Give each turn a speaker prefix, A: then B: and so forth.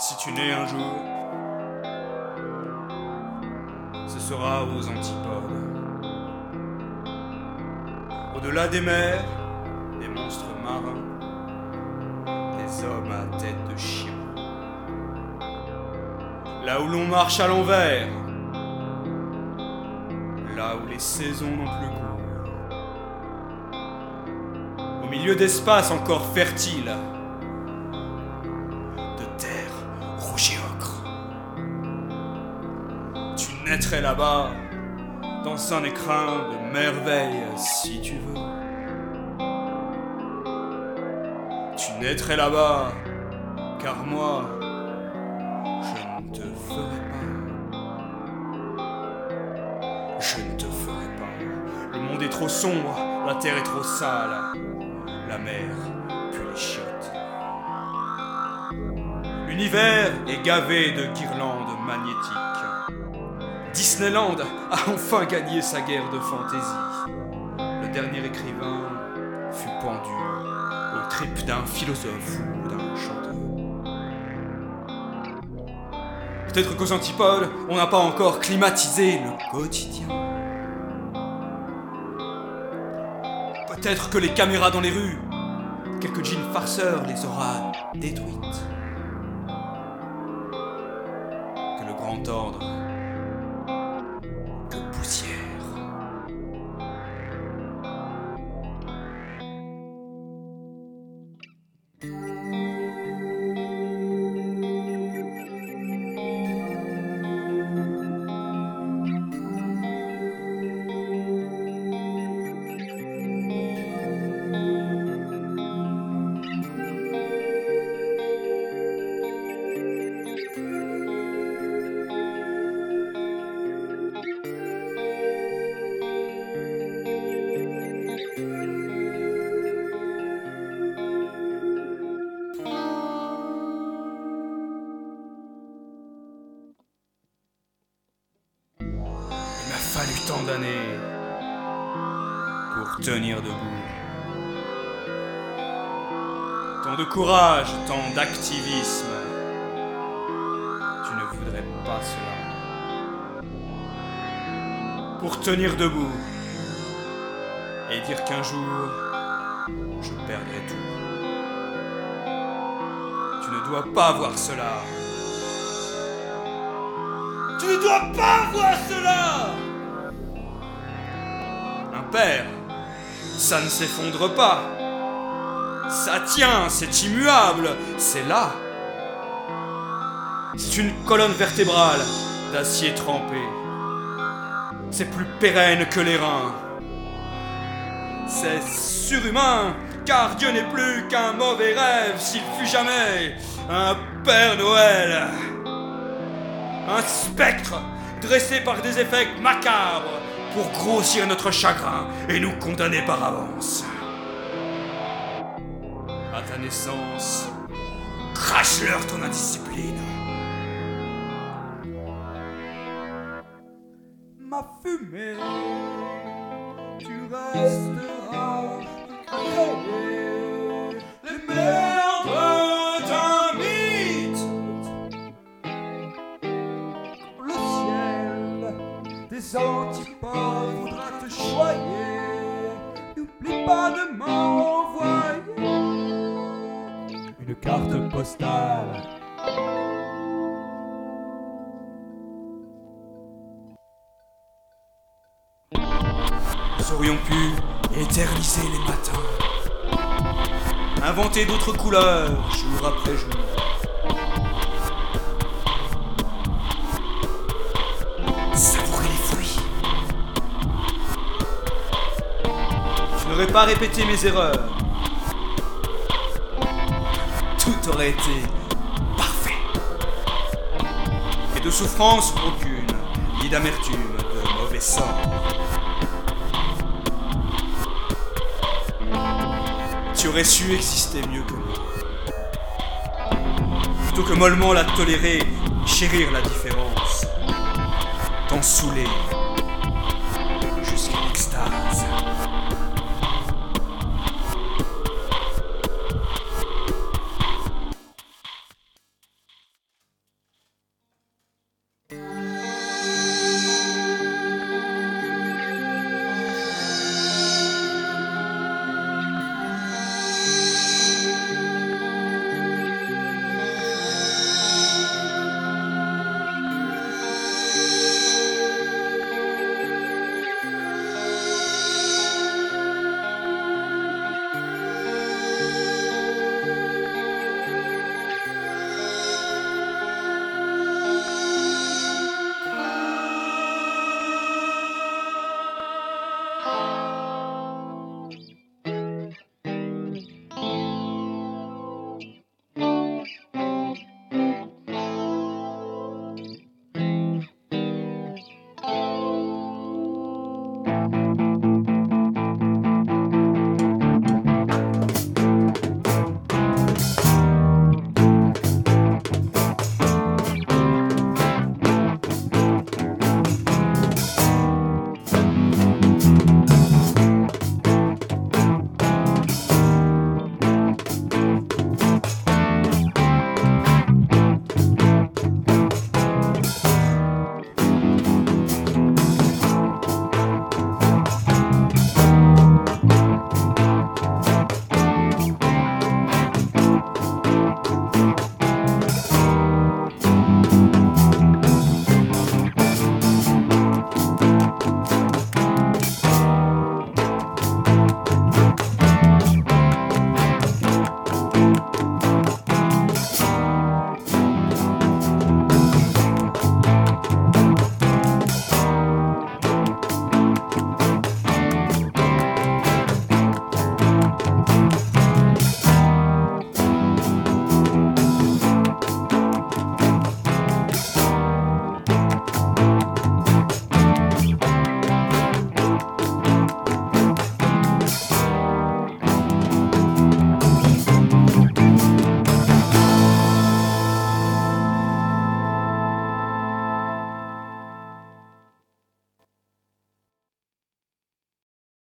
A: Si tu nais un jour, ce sera aux antipodes. Au-delà des mers, des monstres marins, des hommes à tête de chien. Là où l'on marche à l'envers, là où les saisons n'ont plus cours. Au milieu d'espaces encore fertiles, de terre rouge et ocre. Tu naîtrais là-bas, dans un écrin de merveilles, si tu veux. Tu naîtrais là-bas, car moi, je ne te ferai pas. Je ne te ferai pas. Le monde est trop sombre, la terre est trop sale, la mer pue les chiottes. L'univers est gavé de guirlandes magnétiques. Disneyland a enfin gagné sa guerre de fantaisie. Le dernier écrivain fut pendu aux tripes d'un philosophe ou d'un chanteur. Peut-être qu'aux antipodes, on n'a pas encore climatisé le quotidien. Peut-être que les caméras dans les rues, quelques jeans farceurs les aura détruites. Que le grand ordre, que poussière. Il m'a fallu tant d'années pour tenir debout. Tant de courage, tant d'activisme. Tu ne voudrais pas cela. Pour tenir debout et dire qu'un jour, je perdrai tout. Tu ne dois pas voir cela. Tu ne dois pas voir cela! Un père, ça ne s'effondre pas. Ça tient, c'est immuable, c'est là. C'est une colonne vertébrale d'acier trempé. C'est plus pérenne que les reins. C'est surhumain, car Dieu n'est plus qu'un mauvais rêve s'il fut jamais un Père Noël. Un spectre dressé par des effets macabres pour grossir notre chagrin et nous condamner par avance. À ta naissance, crache-leur ton indiscipline. Ma fumée, tu resteras créé les merdes d'un mythe. Le ciel des antipodes voudra te choyer. N'oublie pas de m'envoyer une carte postale. Nous aurions pu éterniser les matins, inventer d'autres couleurs jour après jour. Savourer les fruits. Je n'aurais pas répété mes erreurs. Tout aurait été parfait. Et de souffrance aucune, ni d'amertume, de mauvais sort. Tu aurais su exister mieux que moi. Plutôt que mollement la tolérer, chérir la différence, t'en saouler.